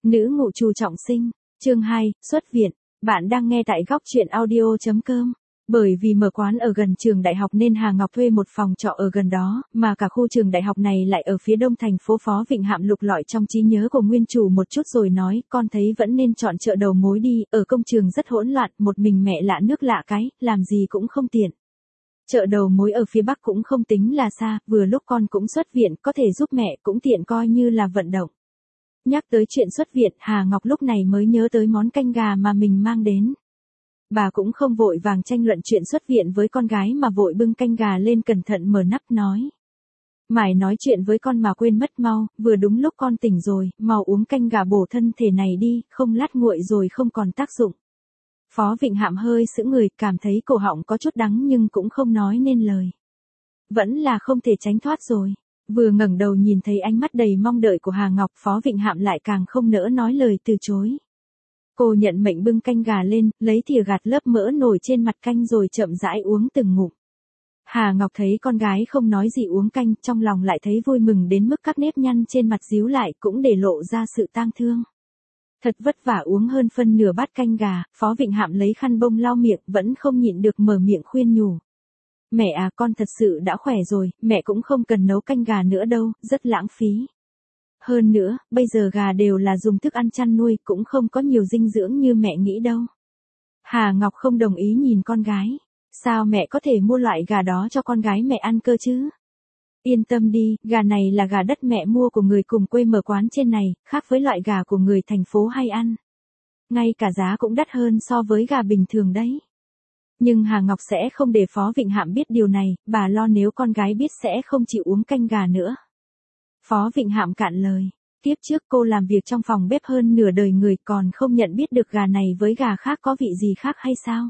Nữ ngụ trù trọng sinh, chương 2, xuất viện. Bạn đang nghe tại góc truyện audio.com. Bởi vì mở quán ở gần trường đại học nên Hà Ngọc thuê một phòng trọ ở gần đó, mà cả khu trường đại học này lại ở phía đông thành phố. Phó Vịnh Hạm lục lọi trong trí nhớ của nguyên chủ một chút rồi nói, con thấy vẫn nên chọn chợ đầu mối đi, ở công trường rất hỗn loạn, một mình mẹ lạ nước lạ cái, làm gì cũng không tiện. Chợ đầu mối ở phía bắc cũng không tính là xa, vừa lúc con cũng xuất viện, có thể giúp mẹ, cũng tiện coi như là vận động. Nhắc tới chuyện xuất viện, Hà Ngọc lúc này mới nhớ tới món canh gà mà mình mang đến. Bà cũng không vội vàng tranh luận chuyện xuất viện với con gái mà vội bưng canh gà lên cẩn thận mở nắp nói. Mải nói chuyện với con mà quên mất mau, vừa đúng lúc con tỉnh rồi, mau uống canh gà bổ thân thể này đi, không lát nguội rồi không còn tác dụng. Phó Vịnh Hạm hơi sững người, cảm thấy cổ họng có chút đắng nhưng cũng không nói nên lời. Vẫn là không thể tránh thoát rồi. Vừa ngẩng đầu nhìn thấy ánh mắt đầy mong đợi của Hà Ngọc, Phó Vịnh Hạm lại càng không nỡ nói lời từ chối. Cô nhận mệnh bưng canh gà lên, lấy thìa gạt lớp mỡ nổi trên mặt canh rồi chậm rãi uống từng ngụm. Hà Ngọc thấy con gái không nói gì uống canh, trong lòng lại thấy vui mừng đến mức các nếp nhăn trên mặt díu lại cũng để lộ ra sự tang thương. Thật vất vả uống hơn phân nửa bát canh gà, Phó Vịnh Hạm lấy khăn bông lau miệng vẫn không nhịn được mở miệng khuyên nhủ. Mẹ à, con thật sự đã khỏe rồi, mẹ cũng không cần nấu canh gà nữa đâu, rất lãng phí. Hơn nữa, bây giờ gà đều là dùng thức ăn chăn nuôi, cũng không có nhiều dinh dưỡng như mẹ nghĩ đâu. Hà Ngọc không đồng ý nhìn con gái. Sao mẹ có thể mua loại gà đó cho con gái mẹ ăn cơ chứ? Yên tâm đi, gà này là gà đất mẹ mua của người cùng quê mở quán trên này, khác với loại gà của người thành phố hay ăn. Ngay cả giá cũng đắt hơn so với gà bình thường đấy. Nhưng Hà Ngọc sẽ không để Phó Vịnh Hạm biết điều này, bà lo nếu con gái biết sẽ không chịu uống canh gà nữa. Phó Vịnh Hạm cạn lời. Tiếp trước cô làm việc trong phòng bếp hơn nửa đời người còn không nhận biết được gà này với gà khác có vị gì khác hay sao?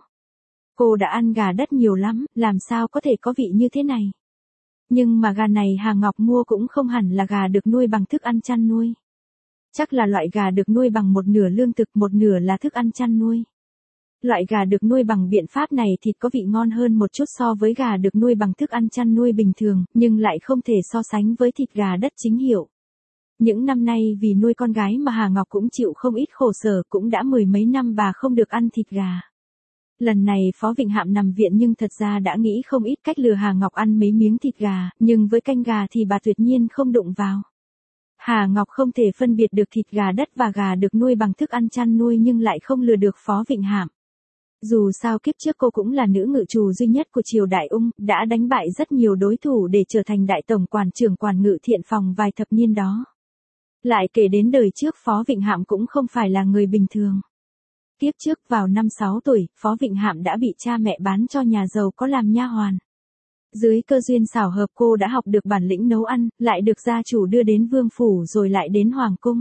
Cô đã ăn gà đất nhiều lắm, làm sao có thể có vị như thế này? Nhưng mà gà này Hà Ngọc mua cũng không hẳn là gà được nuôi bằng thức ăn chăn nuôi. Chắc là loại gà được nuôi bằng một nửa lương thực, một nửa là thức ăn chăn nuôi. Loại gà được nuôi bằng biện pháp này thịt có vị ngon hơn một chút so với gà được nuôi bằng thức ăn chăn nuôi bình thường, nhưng lại không thể so sánh với thịt gà đất chính hiệu. Những năm nay vì nuôi con gái mà Hà Ngọc cũng chịu không ít khổ sở, cũng đã mười mấy năm bà không được ăn thịt gà. Lần này Phó Vịnh Hạm nằm viện nhưng thật ra đã nghĩ không ít cách lừa Hà Ngọc ăn mấy miếng thịt gà, nhưng với canh gà thì bà tuyệt nhiên không đụng vào. Hà Ngọc không thể phân biệt được thịt gà đất và gà được nuôi bằng thức ăn chăn nuôi nhưng lại không lừa được Phó Vịnh Hạm. Dù sao kiếp trước cô cũng là nữ ngự trù duy nhất của triều Đại Ung, đã đánh bại rất nhiều đối thủ để trở thành đại tổng quản trưởng quản ngự thiện phòng vài thập niên đó. Lại kể đến đời trước Phó Vịnh Hạm cũng không phải là người bình thường. Kiếp trước vào năm 6 tuổi, Phó Vịnh Hạm đã bị cha mẹ bán cho nhà giàu có làm nha hoàn. Dưới cơ duyên xảo hợp cô đã học được bản lĩnh nấu ăn, lại được gia chủ đưa đến vương phủ rồi lại đến hoàng cung.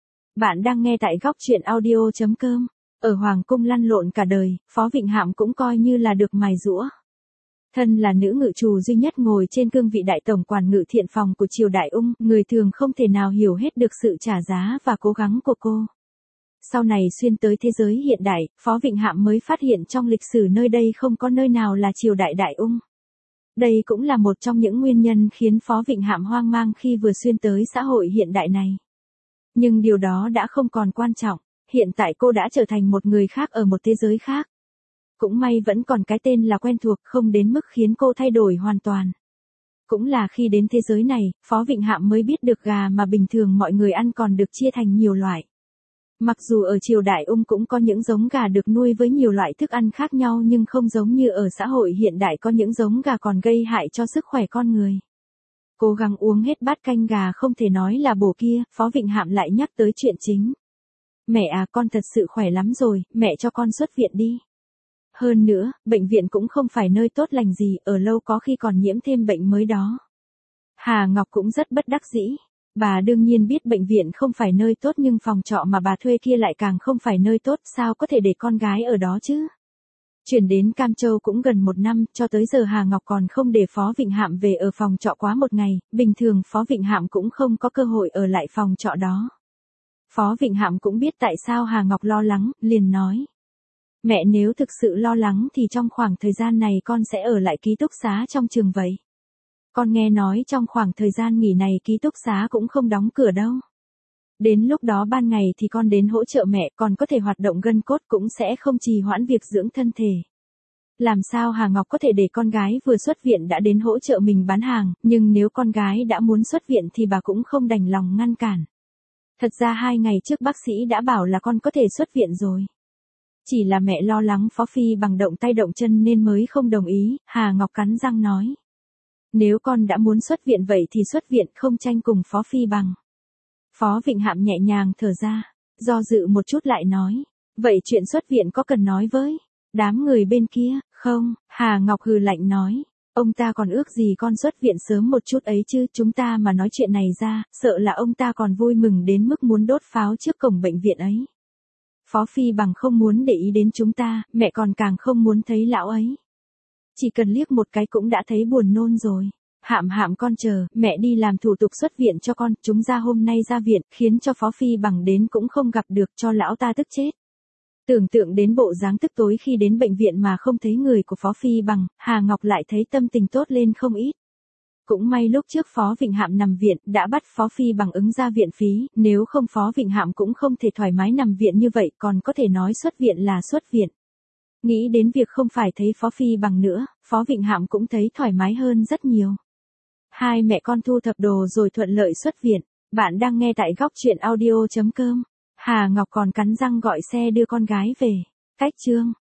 Bạn đang nghe tại góc truyện audio.com. Ở hoàng cung lăn lộn cả đời, Phó Vịnh Hạm cũng coi như là được mài giũa. Thân là nữ ngự trù duy nhất ngồi trên cương vị đại tổng quản ngự thiện phòng của triều Đại Ung, người thường không thể nào hiểu hết được sự trả giá và cố gắng của cô. Sau này xuyên tới thế giới hiện đại, Phó Vịnh Hạm mới phát hiện trong lịch sử nơi đây không có nơi nào là triều đại Đại Ung. Đây cũng là một trong những nguyên nhân khiến Phó Vịnh Hạm hoang mang khi vừa xuyên tới xã hội hiện đại này. Nhưng điều đó đã không còn quan trọng, hiện tại cô đã trở thành một người khác ở một thế giới khác. Cũng may vẫn còn cái tên là quen thuộc, không đến mức khiến cô thay đổi hoàn toàn. Cũng là khi đến thế giới này, Phó Vịnh Hạm mới biết được gà mà bình thường mọi người ăn còn được chia thành nhiều loại. Mặc dù ở triều Đại Ung cũng có những giống gà được nuôi với nhiều loại thức ăn khác nhau nhưng không giống như ở xã hội hiện đại có những giống gà còn gây hại cho sức khỏe con người. Cố gắng uống hết bát canh gà không thể nói là bổ kia, Phó Vịnh Hạm lại nhắc tới chuyện chính. Mẹ à, con thật sự khỏe lắm rồi, mẹ cho con xuất viện đi. Hơn nữa, bệnh viện cũng không phải nơi tốt lành gì, ở lâu có khi còn nhiễm thêm bệnh mới đó. Hà Ngọc cũng rất bất đắc dĩ. Bà đương nhiên biết bệnh viện không phải nơi tốt nhưng phòng trọ mà bà thuê kia lại càng không phải nơi tốt, sao có thể để con gái ở đó chứ? Chuyển đến Cam Châu cũng gần 1 năm, cho tới giờ Hà Ngọc còn không để Phó Vịnh Hạm về ở phòng trọ quá 1 ngày, bình thường Phó Vịnh Hạm cũng không có cơ hội ở lại phòng trọ đó. Phó Vịnh Hạm cũng biết tại sao Hà Ngọc lo lắng, liền nói. Mẹ nếu thực sự lo lắng thì trong khoảng thời gian này con sẽ ở lại ký túc xá trong trường vậy. Con nghe nói trong khoảng thời gian nghỉ này ký túc xá cũng không đóng cửa đâu. Đến lúc đó ban ngày thì con đến hỗ trợ mẹ, còn có thể hoạt động gân cốt cũng sẽ không trì hoãn việc dưỡng thân thể. Làm sao Hà Ngọc có thể để con gái vừa xuất viện đã đến hỗ trợ mình bán hàng, nhưng nếu con gái đã muốn xuất viện thì bà cũng không đành lòng ngăn cản. Thật ra 2 ngày trước bác sĩ đã bảo là con có thể xuất viện rồi. Chỉ là mẹ lo lắng Phó Phi Bằng động tay động chân nên mới không đồng ý, Hà Ngọc cắn răng nói. Nếu con đã muốn xuất viện vậy thì xuất viện, không tranh cùng Phó Phi Bằng. Phó Vịnh Hạm nhẹ nhàng thở ra, do dự một chút lại nói. Vậy chuyện xuất viện có cần nói với đám người bên kia, không? Hà Ngọc hừ lạnh nói. Ông ta còn ước gì con xuất viện sớm một chút ấy chứ, chúng ta mà nói chuyện này ra, sợ là ông ta còn vui mừng đến mức muốn đốt pháo trước cổng bệnh viện ấy. Phó Phi Bằng không muốn để ý đến chúng ta, mẹ còn càng không muốn thấy lão ấy. Chỉ cần liếc một cái cũng đã thấy buồn nôn rồi. Hạm Hạm con chờ, mẹ đi làm thủ tục xuất viện cho con, chúng ra hôm nay ra viện, khiến cho Phó Phi Bằng đến cũng không gặp được, cho lão ta tức chết. Tưởng tượng đến bộ dáng tức tối khi đến bệnh viện mà không thấy người của Phó Phi Bằng, Hà Ngọc lại thấy tâm tình tốt lên không ít. Cũng may lúc trước Phó Vịnh Hạm nằm viện, đã bắt Phó Phi Bằng ứng ra viện phí, nếu không Phó Vịnh Hạm cũng không thể thoải mái nằm viện như vậy, còn có thể nói xuất viện là xuất viện. Nghĩ đến việc không phải thấy Phó Phi Bằng nữa, Phó Vịnh Hạm cũng thấy thoải mái hơn rất nhiều. Hai mẹ con thu thập đồ rồi thuận lợi xuất viện. Bạn đang nghe tại góc truyện audio.com. Hà Ngọc còn cắn răng gọi xe đưa con gái về. Cách chương